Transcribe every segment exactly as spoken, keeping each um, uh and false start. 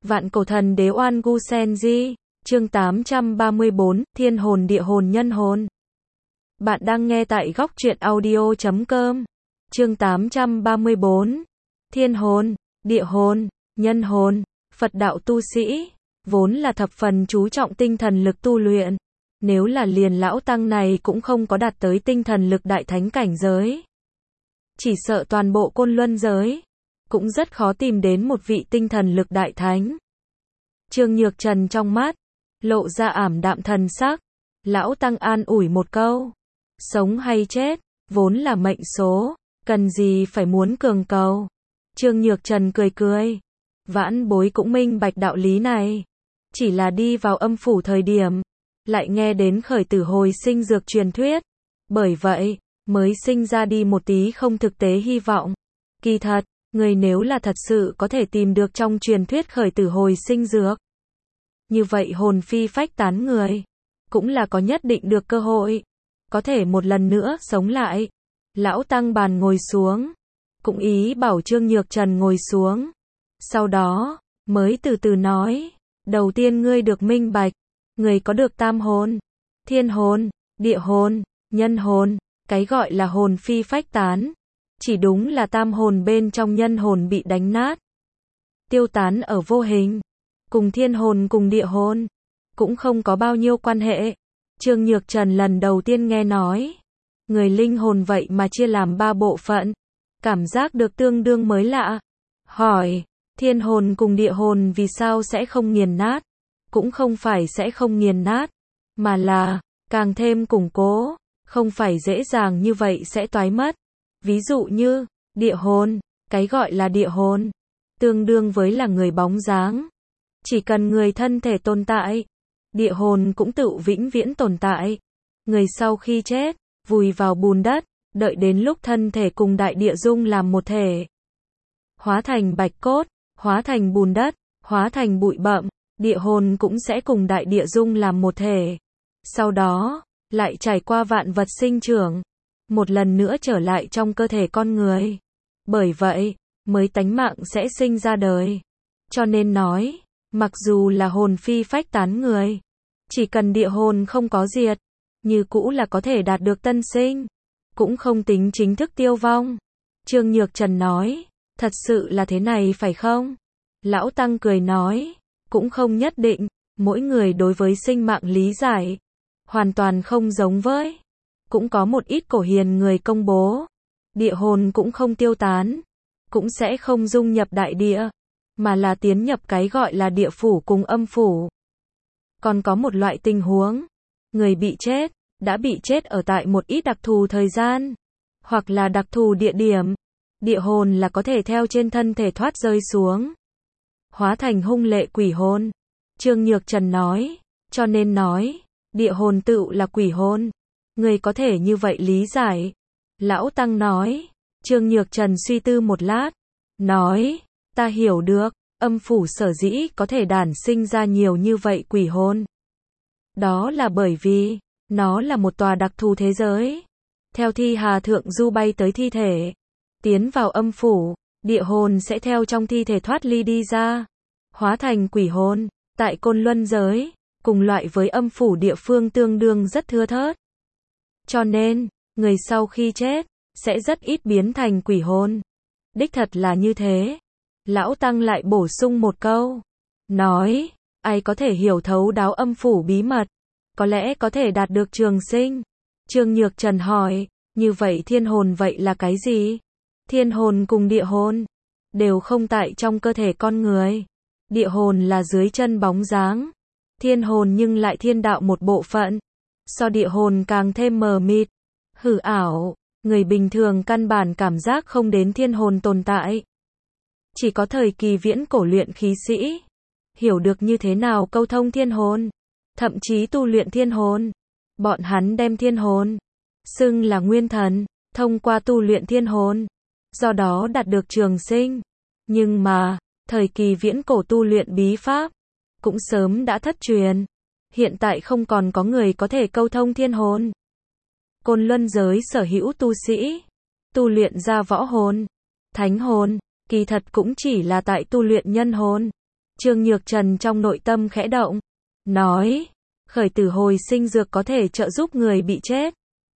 Vạn cổ thần đế Oan Gu Sen Di, chương tám trăm ba mươi bốn, Thiên hồn địa hồn nhân hồn. Bạn đang nghe tại góc truyện audio chấm com. Chương tám trăm ba mươi bốn. Thiên hồn, địa hồn, nhân hồn. Phật đạo tu sĩ vốn là thập phần chú trọng tinh thần lực tu luyện. Nếu là liền lão tăng này cũng không có đạt tới tinh thần lực đại thánh cảnh giới, chỉ sợ toàn bộ Côn Luân giới cũng rất khó tìm đến một vị tinh thần lực đại thánh. Trương Nhược Trần trong mắt lộ ra ảm đạm thần sắc, lão tăng an ủi một câu, sống hay chết vốn là mệnh số, cần gì phải muốn cường cầu. Trương Nhược Trần cười cười, vãn bối cũng minh bạch đạo lý này, chỉ là đi vào âm phủ thời điểm lại nghe đến khởi tử hồi sinh dược truyền thuyết, bởi vậy mới sinh ra đi một tí không thực tế hy vọng. Kỳ thật, người nếu là thật sự có thể tìm được trong truyền thuyết khởi tử hồi sinh dược, như vậy hồn phi phách tán người cũng là có nhất định được cơ hội có thể một lần nữa sống lại. Lão tăng bàn ngồi xuống, cũng ý bảo Trương Nhược Trần ngồi xuống, sau đó mới từ từ nói, đầu tiên ngươi được minh bạch, người có được tam hồn, thiên hồn, địa hồn, nhân hồn. Cái gọi là hồn phi phách tán, chỉ đúng là tam hồn bên trong nhân hồn bị đánh nát, tiêu tán ở vô hình, cùng thiên hồn cùng địa hồn cũng không có bao nhiêu quan hệ. Trương Nhược Trần lần đầu tiên nghe nói, người linh hồn vậy mà chia làm ba bộ phận, cảm giác được tương đương mới lạ. Hỏi, thiên hồn cùng địa hồn vì sao sẽ không nghiền nát? Cũng không phải sẽ không nghiền nát, mà là càng thêm củng cố, không phải dễ dàng như vậy sẽ toái mất. Ví dụ như, địa hồn, cái gọi là địa hồn, tương đương với là người bóng dáng. Chỉ cần người thân thể tồn tại, địa hồn cũng tự vĩnh viễn tồn tại. Người sau khi chết, vùi vào bùn đất, đợi đến lúc thân thể cùng đại địa dung làm một thể, hóa thành bạch cốt, hóa thành bùn đất, hóa thành bụi bặm, địa hồn cũng sẽ cùng đại địa dung làm một thể. Sau đó, lại trải qua vạn vật sinh trưởng, một lần nữa trở lại trong cơ thể con người. Bởi vậy, mới tánh mạng sẽ sinh ra đời. Cho nên nói, mặc dù là hồn phi phách tán người, chỉ cần địa hồn không có diệt, như cũ là có thể đạt được tân sinh, cũng không tính chính thức tiêu vong. Trương Nhược Trần nói, thật sự là thế này phải không? Lão tăng cười nói, cũng không nhất định, mỗi người đối với sinh mạng lý giải hoàn toàn không giống với. Cũng có một ít cổ hiền người công bố, địa hồn cũng không tiêu tán, cũng sẽ không dung nhập đại địa, mà là tiến nhập cái gọi là địa phủ cùng âm phủ. Còn có một loại tình huống, người bị chết, đã bị chết ở tại một ít đặc thù thời gian, hoặc là đặc thù địa điểm, địa hồn là có thể theo trên thân thể thoát rơi xuống, hóa thành hung lệ quỷ hồn. Trương Nhược Trần nói, cho nên nói, địa hồn tự là quỷ hồn. Người có thể như vậy lý giải. Lão tăng nói. Trương Nhược Trần suy tư một lát, nói, ta hiểu được, âm phủ sở dĩ có thể đản sinh ra nhiều như vậy quỷ hồn, đó là bởi vì nó là một tòa đặc thù thế giới. Theo thi hà thượng du bay tới thi thể, tiến vào âm phủ, địa hồn sẽ theo trong thi thể thoát ly đi ra, hóa thành quỷ hồn. Tại Côn Luân giới, cùng loại với âm phủ địa phương tương đương rất thưa thớt. Cho nên, người sau khi chết, sẽ rất ít biến thành quỷ hồn. Đích thật là như thế. Lão tăng lại bổ sung một câu, nói, ai có thể hiểu thấu đáo âm phủ bí mật, có lẽ có thể đạt được trường sinh. Trương Nhược Trần hỏi, như vậy thiên hồn vậy là cái gì? Thiên hồn cùng địa hồn đều không tại trong cơ thể con người. Địa hồn là dưới chân bóng dáng, thiên hồn nhưng lại thiên đạo một bộ phận. So địa hồn càng thêm mờ mịt, hư ảo, người bình thường căn bản cảm giác không đến thiên hồn tồn tại. Chỉ có thời kỳ viễn cổ luyện khí sĩ hiểu được như thế nào câu thông thiên hồn, thậm chí tu luyện thiên hồn. Bọn hắn đem thiên hồn xưng là nguyên thần, thông qua tu luyện thiên hồn, do đó đạt được trường sinh. Nhưng mà, thời kỳ viễn cổ tu luyện bí pháp cũng sớm đã thất truyền. Hiện tại không còn có người có thể câu thông thiên hồn. Côn Luân giới sở hữu tu sĩ tu luyện ra võ hồn, thánh hồn, kỳ thật cũng chỉ là tại tu luyện nhân hồn. Trương Nhược Trần trong nội tâm khẽ động, nói, khởi tử hồi sinh dược có thể trợ giúp người bị chết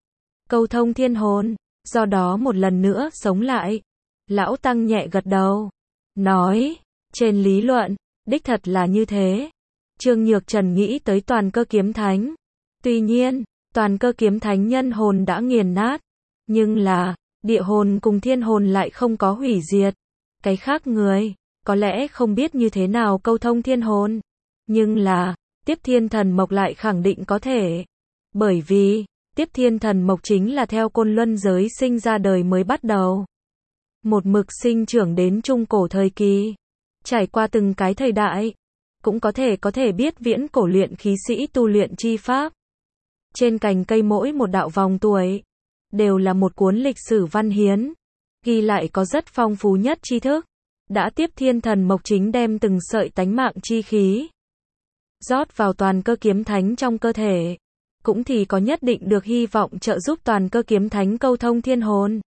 câu thông thiên hồn, do đó một lần nữa sống lại. Lão Tăng nhẹ gật đầu, nói, trên lý luận, đích thật là như thế. Trương Nhược Trần nghĩ tới toàn cơ kiếm thánh. Tuy nhiên, toàn cơ kiếm thánh nhân hồn đã nghiền nát, nhưng là, địa hồn cùng thiên hồn lại không có hủy diệt. Cái khác người, có lẽ không biết như thế nào câu thông thiên hồn, nhưng là, Tiếp Thiên Thần Mộc lại khẳng định có thể. Bởi vì, Tiếp Thiên Thần Mộc chính là theo côn luân giới sinh ra đời mới bắt đầu. Một mực sinh trưởng đến trung cổ thời kỳ. Trải qua từng cái thời đại. Cũng có thể có thể biết viễn cổ luyện khí sĩ tu luyện chi pháp. Trên cành cây mỗi một đạo vòng tuổi. Đều là một cuốn lịch sử văn hiến. Ghi lại có rất phong phú nhất tri thức. Đã Tiếp Thiên Thần Mộc chính đem từng sợi tánh mạng chi khí. Rót vào toàn cơ kiếm thánh trong cơ thể. Cũng thì có nhất định được hy vọng trợ giúp toàn cơ kiếm thánh câu thông thiên hồn.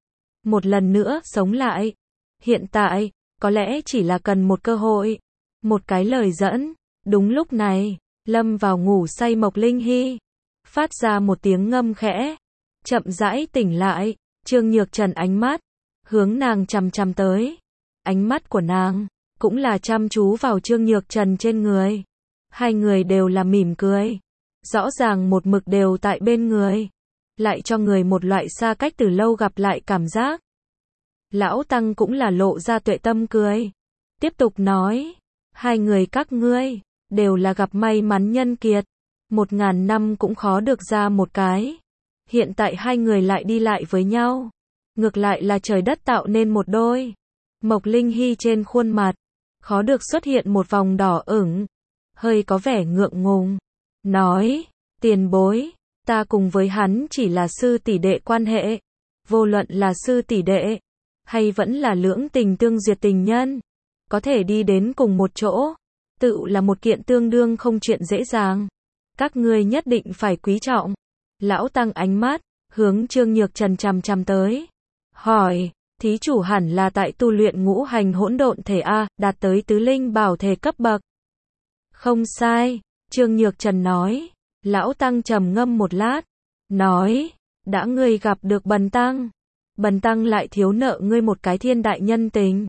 Một lần nữa sống lại. Hiện tại, có lẽ chỉ là cần một cơ hội. Một cái lời dẫn. Đúng lúc này, lâm vào ngủ say Mộc Linh Hy. Phát ra một tiếng ngâm khẽ. Chậm rãi tỉnh lại. Trương Nhược Trần ánh mắt. Hướng nàng chằm chằm tới. Ánh mắt của nàng. Cũng là chăm chú vào Trương Nhược Trần trên người. Hai người đều là mỉm cười. Rõ ràng một mực đều tại bên người. Lại cho người một loại xa cách từ lâu gặp lại cảm giác. Lão Tăng cũng là lộ ra tuệ tâm cười. Tiếp tục nói. Hai người các ngươi. Đều là gặp may mắn nhân kiệt. Một ngàn năm cũng khó được ra một cái. Hiện tại hai người lại đi lại với nhau. Ngược lại là trời đất tạo nên một đôi. Mộc Linh Hy trên khuôn mặt. Khó được xuất hiện một vòng đỏ ửng. Hơi có vẻ ngượng ngùng. Nói, tiền bối, ta cùng với hắn chỉ là sư tỷ đệ quan hệ. Vô luận là sư tỷ đệ, hay vẫn là lưỡng tình tương duyệt tình nhân. Có thể đi đến cùng một chỗ, tự là một kiện tương đương không chuyện dễ dàng. Các ngươi nhất định phải quý trọng. Lão Tăng ánh mắt, hướng Trương Nhược Trần chằm chằm tới. Hỏi, thí chủ hẳn là tại tu luyện ngũ hành hỗn độn thể A, đạt tới tứ linh bảo thể cấp bậc. Không sai. Trương Nhược Trần nói. Lão Tăng trầm ngâm một lát. Nói. Đã ngươi gặp được Bần Tăng. Bần Tăng lại thiếu nợ ngươi một cái thiên đại nhân tình.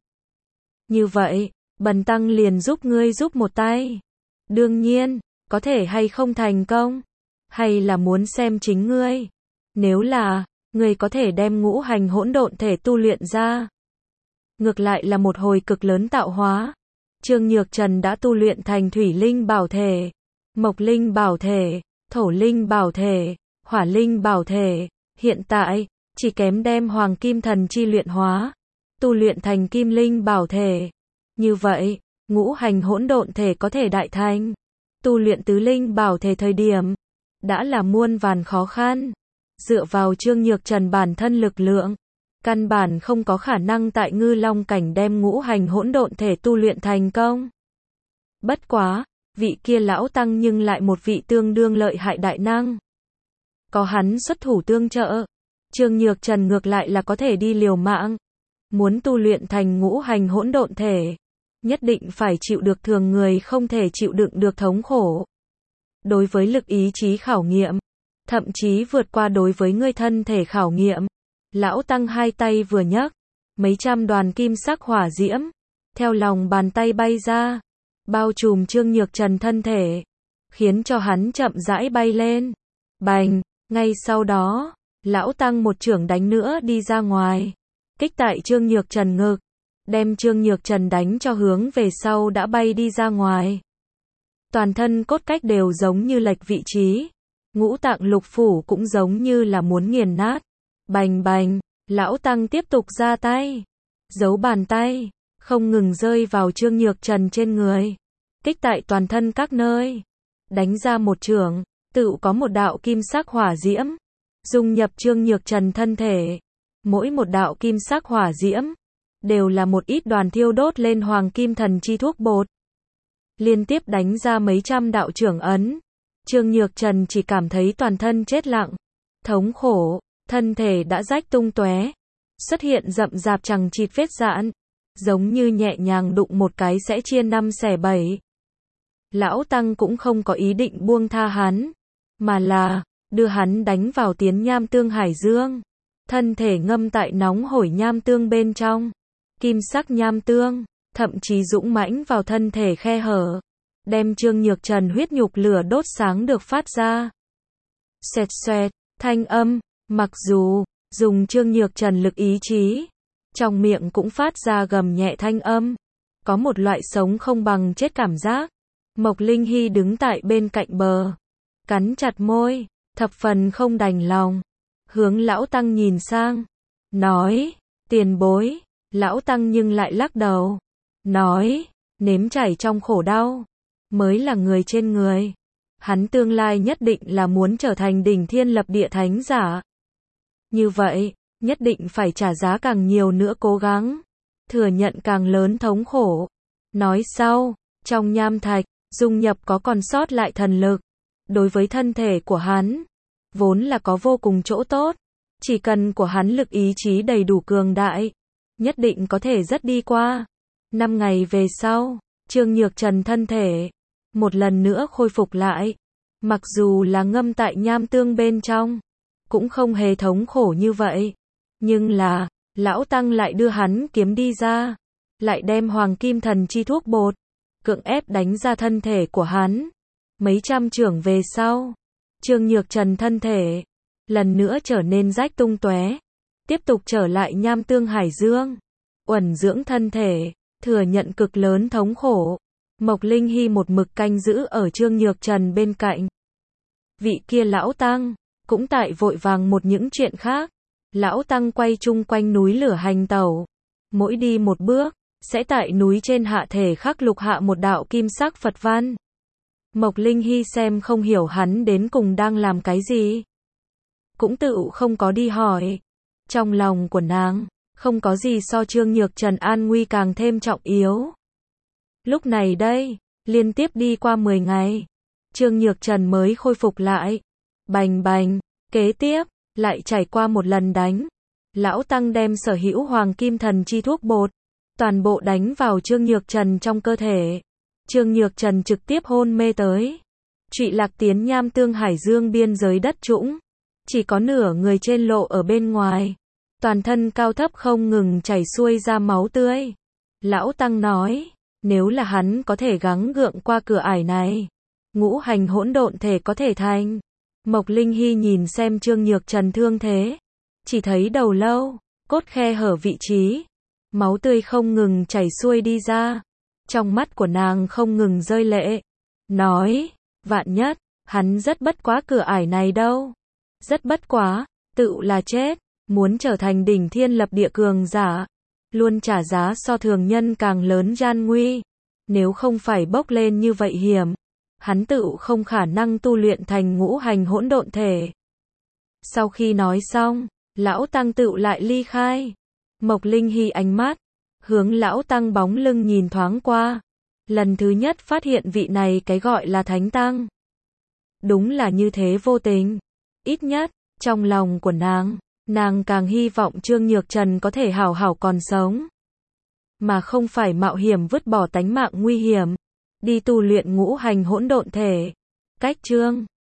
Như vậy, Bần Tăng liền giúp ngươi giúp một tay. Đương nhiên, có thể hay không thành công. Hay là muốn xem chính ngươi. Nếu là, ngươi có thể đem ngũ hành hỗn độn thể tu luyện ra. Ngược lại là một hồi cực lớn tạo hóa. Trương Nhược Trần đã tu luyện thành thủy linh bảo thể. Mộc linh bảo thể, thổ linh bảo thể, hỏa linh bảo thể, hiện tại, chỉ kém đem hoàng kim thần chi luyện hóa, tu luyện thành kim linh bảo thể. Như vậy, ngũ hành hỗn độn thể có thể đại thành. Tu luyện tứ linh bảo thể thời điểm, đã là muôn vàn khó khăn. Dựa vào Trương Nhược Trần bản thân lực lượng, căn bản không có khả năng tại ngư long cảnh đem ngũ hành hỗn độn thể tu luyện thành công. Bất quá, vị kia lão tăng nhưng lại một vị tương đương lợi hại đại năng. Có hắn xuất thủ tương trợ, Trương Nhược Trần ngược lại là có thể đi liều mạng. Muốn tu luyện thành ngũ hành hỗn độn thể, nhất định phải chịu được thường người không thể chịu đựng được thống khổ. Đối với lực ý chí khảo nghiệm, thậm chí vượt qua đối với người thân thể khảo nghiệm. Lão Tăng hai tay vừa nhấc, mấy trăm đoàn kim sắc hỏa diễm, theo lòng bàn tay bay ra, bao trùm Trương Nhược Trần thân thể, khiến cho hắn chậm rãi bay lên. Bành, ngay sau đó, Lão Tăng một chưởng đánh nữa đi ra ngoài, kích tại Trương Nhược Trần ngực, đem Trương Nhược Trần đánh cho hướng về sau đã bay đi ra ngoài. Toàn thân cốt cách đều giống như lệch vị trí, ngũ tạng lục phủ cũng giống như là muốn nghiền nát. Bành bành, Lão Tăng tiếp tục ra tay, giấu bàn tay, không ngừng rơi vào Trương Nhược Trần trên người, kích tại toàn thân các nơi, đánh ra một chưởng, tự có một đạo kim sắc hỏa diễm, dung nhập Trương Nhược Trần thân thể. Mỗi một đạo kim sắc hỏa diễm, đều là một ít đoàn thiêu đốt lên hoàng kim thần chi thuốc bột. Liên tiếp đánh ra mấy trăm đạo chưởng ấn, Trương Nhược Trần chỉ cảm thấy toàn thân chết lặng, thống khổ. Thân thể đã rách tung tóe, xuất hiện rậm rạp chằng chịt vết rạn, giống như nhẹ nhàng đụng một cái sẽ chia năm xẻ bảy. Lão Tăng cũng không có ý định buông tha hắn, mà là đưa hắn đánh vào tiến nham tương hải dương. Thân thể ngâm tại nóng hổi nham tương bên trong. Kim sắc nham tương, thậm chí dũng mãnh vào thân thể khe hở. Đem Trương Nhược Trần huyết nhục lửa đốt sáng được phát ra. Xoẹt xoẹt, thanh âm, mặc dù dùng Trương Nhược Trần lực ý chí, trong miệng cũng phát ra gầm nhẹ thanh âm. Có một loại sống không bằng chết cảm giác. Mộc Linh Hy đứng tại bên cạnh bờ, cắn chặt môi, thập phần không đành lòng. Hướng Lão Tăng nhìn sang, nói, tiền bối. Lão Tăng nhưng lại lắc đầu, nói, nếm trải trong khổ đau, mới là người trên người. Hắn tương lai nhất định là muốn trở thành đỉnh thiên lập địa thánh giả. Như vậy, nhất định phải trả giá càng nhiều nữa cố gắng, thừa nhận càng lớn thống khổ. Nói sau, trong nham thạch, dung nhập có còn sót lại thần lực. Đối với thân thể của hắn, vốn là có vô cùng chỗ tốt. Chỉ cần của hắn lực ý chí đầy đủ cường đại, nhất định có thể rất đi qua. Năm ngày về sau, Trương Nhược Trần thân thể một lần nữa khôi phục lại. Mặc dù là ngâm tại nham tương bên trong, cũng không hề thống khổ như vậy. Nhưng là, Lão Tăng lại đưa hắn kiếm đi ra, lại đem hoàng kim thần chi thuốc bột, cưỡng ép đánh ra thân thể của hắn. Mấy trăm chưởng về sau, Trương Nhược Trần thân thể lần nữa trở nên rách tung tóe, tiếp tục trở lại nham tương hải dương, uẩn dưỡng thân thể, thừa nhận cực lớn thống khổ. Mộc Linh Hy một mực canh giữ ở Trương Nhược Trần bên cạnh. Vị kia Lão Tăng cũng tại vội vàng một những chuyện khác. Lão Tăng quay chung quanh núi lửa hành tẩu, mỗi đi một bước sẽ tại núi trên hạ thể khắc lục hạ một đạo kim sắc Phật văn. Mộc Linh Hy xem không hiểu hắn đến cùng đang làm cái gì, cũng tự không có đi hỏi. Trong lòng của nàng, không có gì so Trương Nhược Trần an nguy càng thêm trọng yếu. Lúc này đây, liên tiếp đi qua mười ngày, Trương Nhược Trần mới khôi phục lại. Bành bành, kế tiếp, lại trải qua một lần đánh. Lão Tăng đem sở hữu hoàng kim thần chi thuốc bột, toàn bộ đánh vào Trương Nhược Trần trong cơ thể. Trương Nhược Trần trực tiếp hôn mê tới. Trụy lạc tiến nham tương hải dương biên giới đất trũng. Chỉ có nửa người trên lộ ở bên ngoài. Toàn thân cao thấp không ngừng chảy xuôi ra máu tươi. Lão Tăng nói, nếu là hắn có thể gắng gượng qua cửa ải này, ngũ hành hỗn độn thể có thể thành. Mộc Linh Hy nhìn xem Trương Nhược Trần thương thế, chỉ thấy đầu lâu, cốt khe hở vị trí, máu tươi không ngừng chảy xuôi đi ra. Trong mắt của nàng không ngừng rơi lệ, nói, vạn nhất, hắn rất bất quá cửa ải này đâu. Rất bất quá, tự là chết, muốn trở thành đỉnh thiên lập địa cường giả, luôn trả giá so thường nhân càng lớn gian nguy. Nếu không phải bốc lên như vậy hiểm, hắn tự không khả năng tu luyện thành ngũ hành hỗn độn thể. Sau khi nói xong, Lão Tăng tự lại ly khai. Mộc Linh Hy ánh mắt hướng Lão Tăng bóng lưng nhìn thoáng qua, lần thứ nhất phát hiện vị này cái gọi là Thánh Tăng. Đúng là như thế vô tình. Ít nhất, trong lòng của nàng, nàng càng hy vọng Trương Nhược Trần có thể hảo hảo còn sống, mà không phải mạo hiểm vứt bỏ tánh mạng nguy hiểm, đi tu luyện ngũ hành hỗn độn thể. Cách Trương